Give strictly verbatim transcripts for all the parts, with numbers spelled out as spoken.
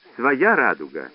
Своя радуга.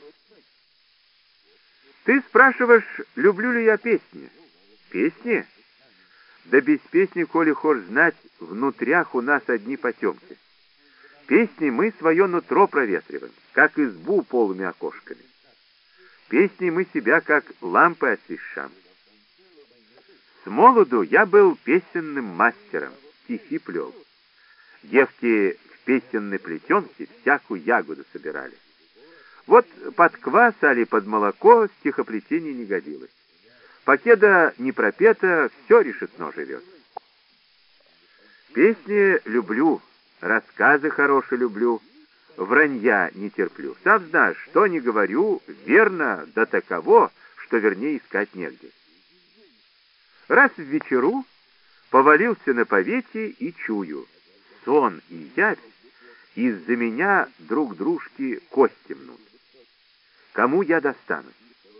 Ты спрашиваешь, люблю ли я песни? Песни? Да без песни, коли хошь знать, внутрях у нас одни потемки. Песни мы свое нутро проветриваем, как избу полыми окошками. Песни мы себя, как лампы освещаем. С молоду я был песенным мастером, стихи плел. Девки в песенной плетенке всякую ягоду собирали. Вот под квас али под молоко стихоплетение не годилось. Покеда не пропета, все решетно живет. Песни люблю, рассказы хорошие люблю, вранья не терплю. Сам знаешь, что не говорю, верно до таково, что вернее искать негде. Раз в вечеру повалился на повете и чую, сон и явь из-за меня друг дружки кости мнут. Кому я достанусь?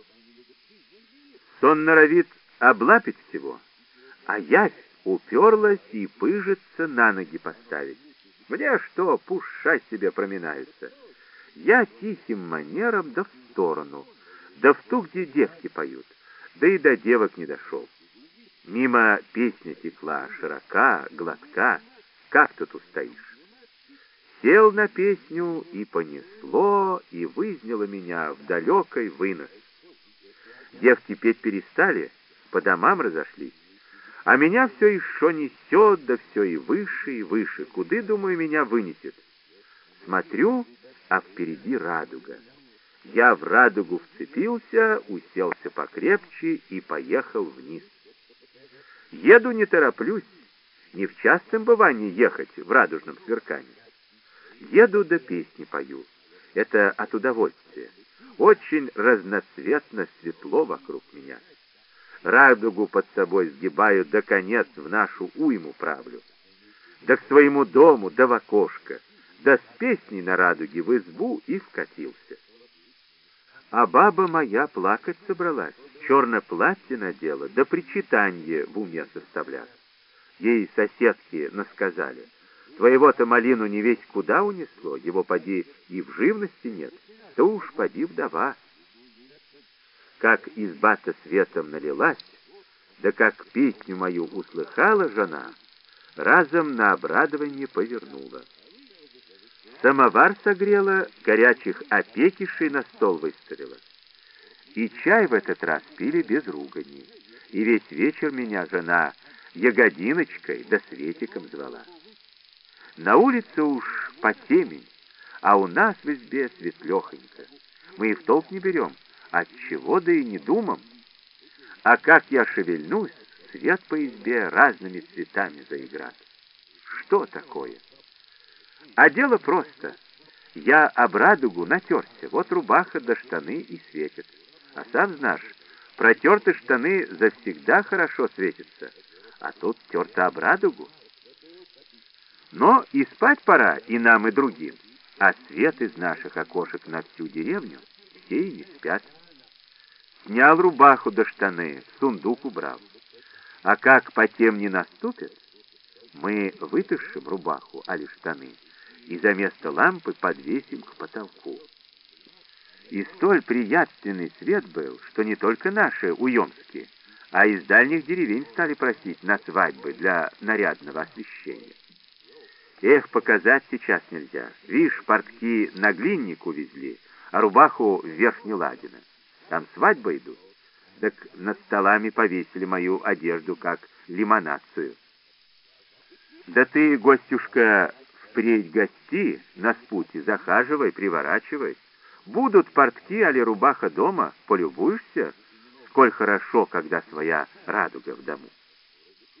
Сон норовит облапить всего, а явь уперлась и пыжится на ноги поставить. Мне что, пушай себе проминаются. Я тихим манером да в сторону, да в ту, где девки поют, да и до девок не дошел. Мимо песня текла, широка, гладка, как ты тут стоишь? Сел на песню, и понесло, и вызняло меня в далекой вынос. Девки петь перестали, по домам разошлись, а меня все еще несет, да все и выше, и выше. Куды, думаю, меня вынесет? Смотрю, а впереди радуга. Я в радугу вцепился, уселся покрепче и поехал вниз. Еду не тороплюсь, не в частом бывании ехать в радужном сверкании. Еду да песни пою. Это от удовольствия. Очень разноцветно светло вокруг меня. Радугу под собой сгибаю, да конец в нашу уйму правлю. Да к своему дому, да в окошко, да с песней на радуге в избу и вкатился. А баба моя плакать собралась, черное платье надела, да причитанье в уме составляла. Ей соседки насказали: твоего-то малину не весть куда унесло, его поди и в живности нет, то уж поди вдова. Как изба-то светом налилась, да как песню мою услыхала жена, разом на обрадование повернула. Самовар согрела, горячих опекишей на стол выставила. И чай в этот раз пили без ругани, и весь вечер меня жена ягодиночкой да Светиком звала. На улице уж потемень, а у нас в избе светлехонько. Мы и в толк не берем, отчего да и не думам. А как я шевельнусь, свет по избе разными цветами заиграет. Что такое? А дело просто. Я об радугу натерся, вот рубаха да штаны и светят. А сам знаешь, протерты штаны завсегда хорошо светятся, а тут терто об радугу. Но и спать пора и нам, и другим, а свет из наших окошек на всю деревню все и не спят. Снял рубаху до штаны, в сундук убрал. А как потем не наступит, мы вытащим рубаху, али штаны, и за место лампы подвесим к потолку. И столь приятственный свет был, что не только наши уемские, а из дальних деревень стали просить на свадьбы для нарядного освещения. Эх, показать сейчас нельзя. Вишь, портки на глинник увезли, а рубаху вверх не ладено. Там свадьбы идут. Так над столами повесили мою одежду, как лимонацию. Да ты, гостюшка, впредь гости, на спуте захаживай, приворачивай. Будут портки, али рубаха дома, полюбуешься, сколь хорошо, когда своя радуга в дому.